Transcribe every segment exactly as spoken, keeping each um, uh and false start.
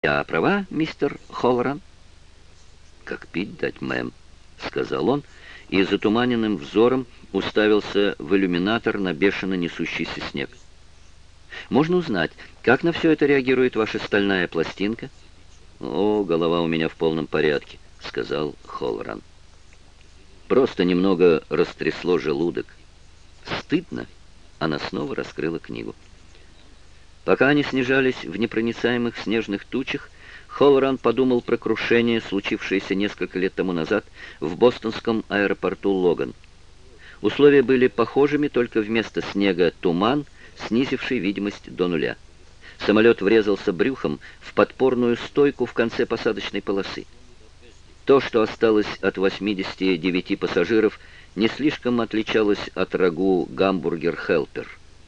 «Я права, мистер Холлоран?» «Как пить дать, мэм», — сказал он, и затуманенным взором уставился в иллюминатор на бешено несущийся снег. «Можно узнать, как на все это реагирует ваша стальная пластинка?» «О, голова у меня в полном порядке», — сказал Холлоран. «Просто немного растрясло желудок». «Стыдно?» — она снова раскрыла книгу. Пока они снижались в непроницаемых снежных тучах, Холлоран подумал про крушение, случившееся несколько лет тому назад в бостонском аэропорту Логан. Условия были похожими, только вместо снега туман, снизивший видимость до нуля. Самолет врезался брюхом в подпорную стойку в конце посадочной полосы. То, что осталось от восьмидесяти девяти пассажиров, не слишком отличалось от рагу «Гамбургер-Хелпер».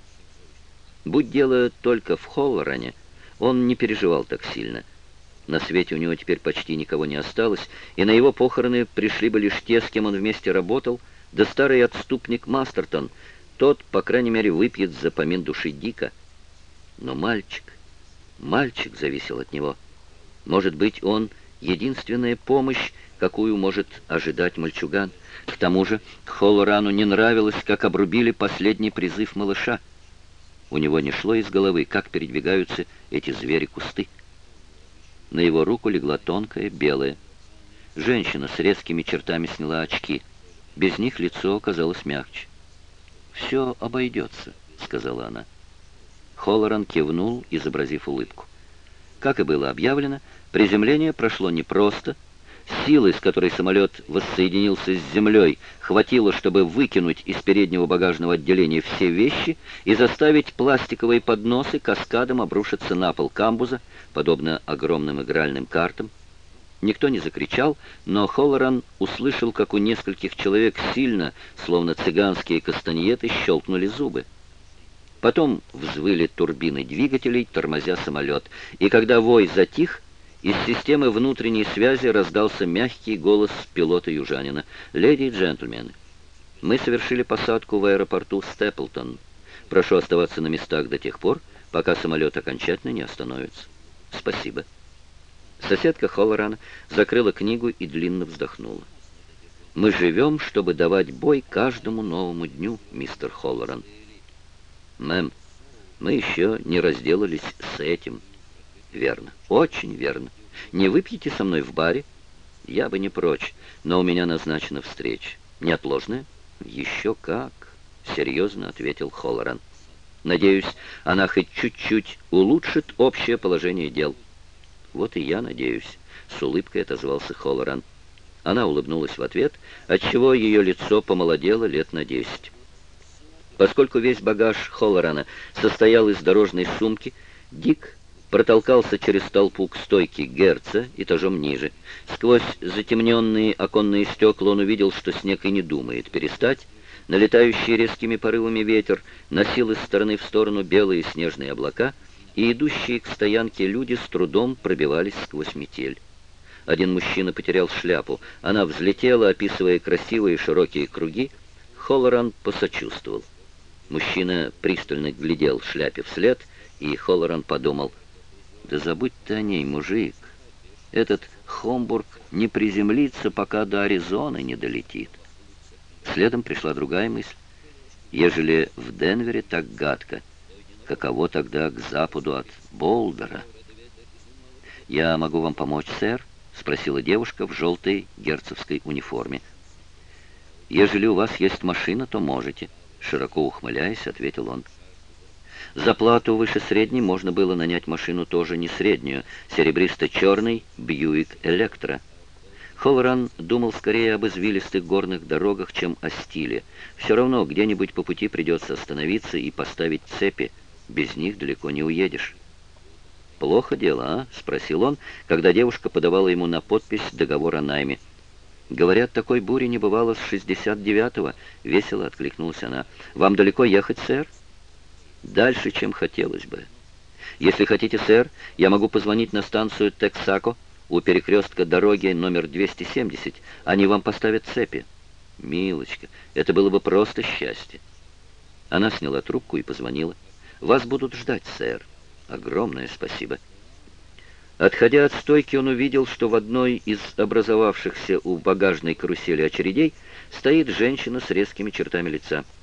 Будь дело только в Холлоране, он не переживал так сильно. На свете у него теперь почти никого не осталось, и на его похороны пришли бы лишь те, с кем он вместе работал, да старый отступник Мастертон. Тот, по крайней мере, выпьет за помин души Дика. Но мальчик, мальчик зависел от него. Может быть, он единственная помощь, какую может ожидать мальчуган. К тому же Холлорану не нравилось, как обрубили последний призыв малыша. У него не шло из головы, как передвигаются эти звери-кусты. На его руку легла тонкая, белая. Женщина с резкими чертами сняла очки. Без них лицо казалось мягче. «Все обойдется», — сказала она. Холлоран кивнул, изобразив улыбку. Как и было объявлено, приземление прошло непросто. Силы, с которой самолет воссоединился с землей, хватило, чтобы выкинуть из переднего багажного отделения все вещи и заставить пластиковые подносы каскадом обрушиться на пол камбуза, подобно огромным игральным картам. Никто не закричал, но Холлоран услышал, как у нескольких человек сильно, словно цыганские кастаньеты, щелкнули зубы. Потом взвыли турбины двигателей, тормозя самолет, и когда вой затих, из системы внутренней связи раздался мягкий голос пилота-южанина. «Леди и джентльмены, мы совершили посадку в аэропорту Степлтон. Прошу оставаться на местах до тех пор, пока самолет окончательно не остановится. Спасибо». Соседка Холлорана закрыла книгу и длинно вздохнула. «Мы живем, чтобы давать бой каждому новому дню, мистер Холлоран». «Мэм, мы еще не разделались с этим». «Верно, очень верно. Не выпьете со мной в баре?» «Я бы не прочь, но у меня назначена встреча. Неотложная?» «Еще как», — серьезно ответил Холлоран. «Надеюсь, она хоть чуть-чуть улучшит общее положение дел». «Вот и я надеюсь», — с улыбкой отозвался Холлоран. Она улыбнулась в ответ, отчего ее лицо помолодело лет на десять. Поскольку весь багаж Холлорана состоял из дорожной сумки, Дик протолкался через толпу к стойке Герца этажом ниже. Сквозь затемненные оконные стекла он увидел, что снег и не думает перестать. Налетающий резкими порывами ветер носил из стороны в сторону белые снежные облака, и идущие к стоянке люди с трудом пробивались сквозь метель. Один мужчина потерял шляпу. Она взлетела, описывая красивые широкие круги. Холлоран посочувствовал. Мужчина пристально глядел шляпе вслед, и Холлоран подумал: «Да забудь ты о ней, мужик. Этот Хомбург не приземлится, пока до Аризоны не долетит». Следом пришла другая мысль. Ежели в Денвере так гадко, каково тогда к западу от Болдера? «Я могу вам помочь, сэр?» — спросила девушка в желтой герцовской униформе. «Ежели у вас есть машина, то можете», — широко ухмыляясь, ответил он. За плату выше средней можно было нанять машину тоже не среднюю, серебристо-черный Бьюик Электро. Холлоран думал скорее об извилистых горных дорогах, чем о стиле. Все равно где-нибудь по пути придется остановиться и поставить цепи. Без них далеко не уедешь. «Плохо дело, а?» — спросил он, когда девушка подавала ему на подпись договор о найме. «Говорят, такой бури не бывало с шестьдесят девятого», — весело откликнулась она. «Вам далеко ехать, сэр?» «Дальше, чем хотелось бы. Если хотите, сэр, я могу позвонить на станцию Тексако у перекрестка дороги номер двести семьдесят. Они вам поставят цепи». «Милочка, это было бы просто счастье». Она сняла трубку и позвонила. «Вас будут ждать, сэр». «Огромное спасибо». Отходя от стойки, он увидел, что в одной из образовавшихся у багажной карусели очередей стоит женщина с резкими чертами лица.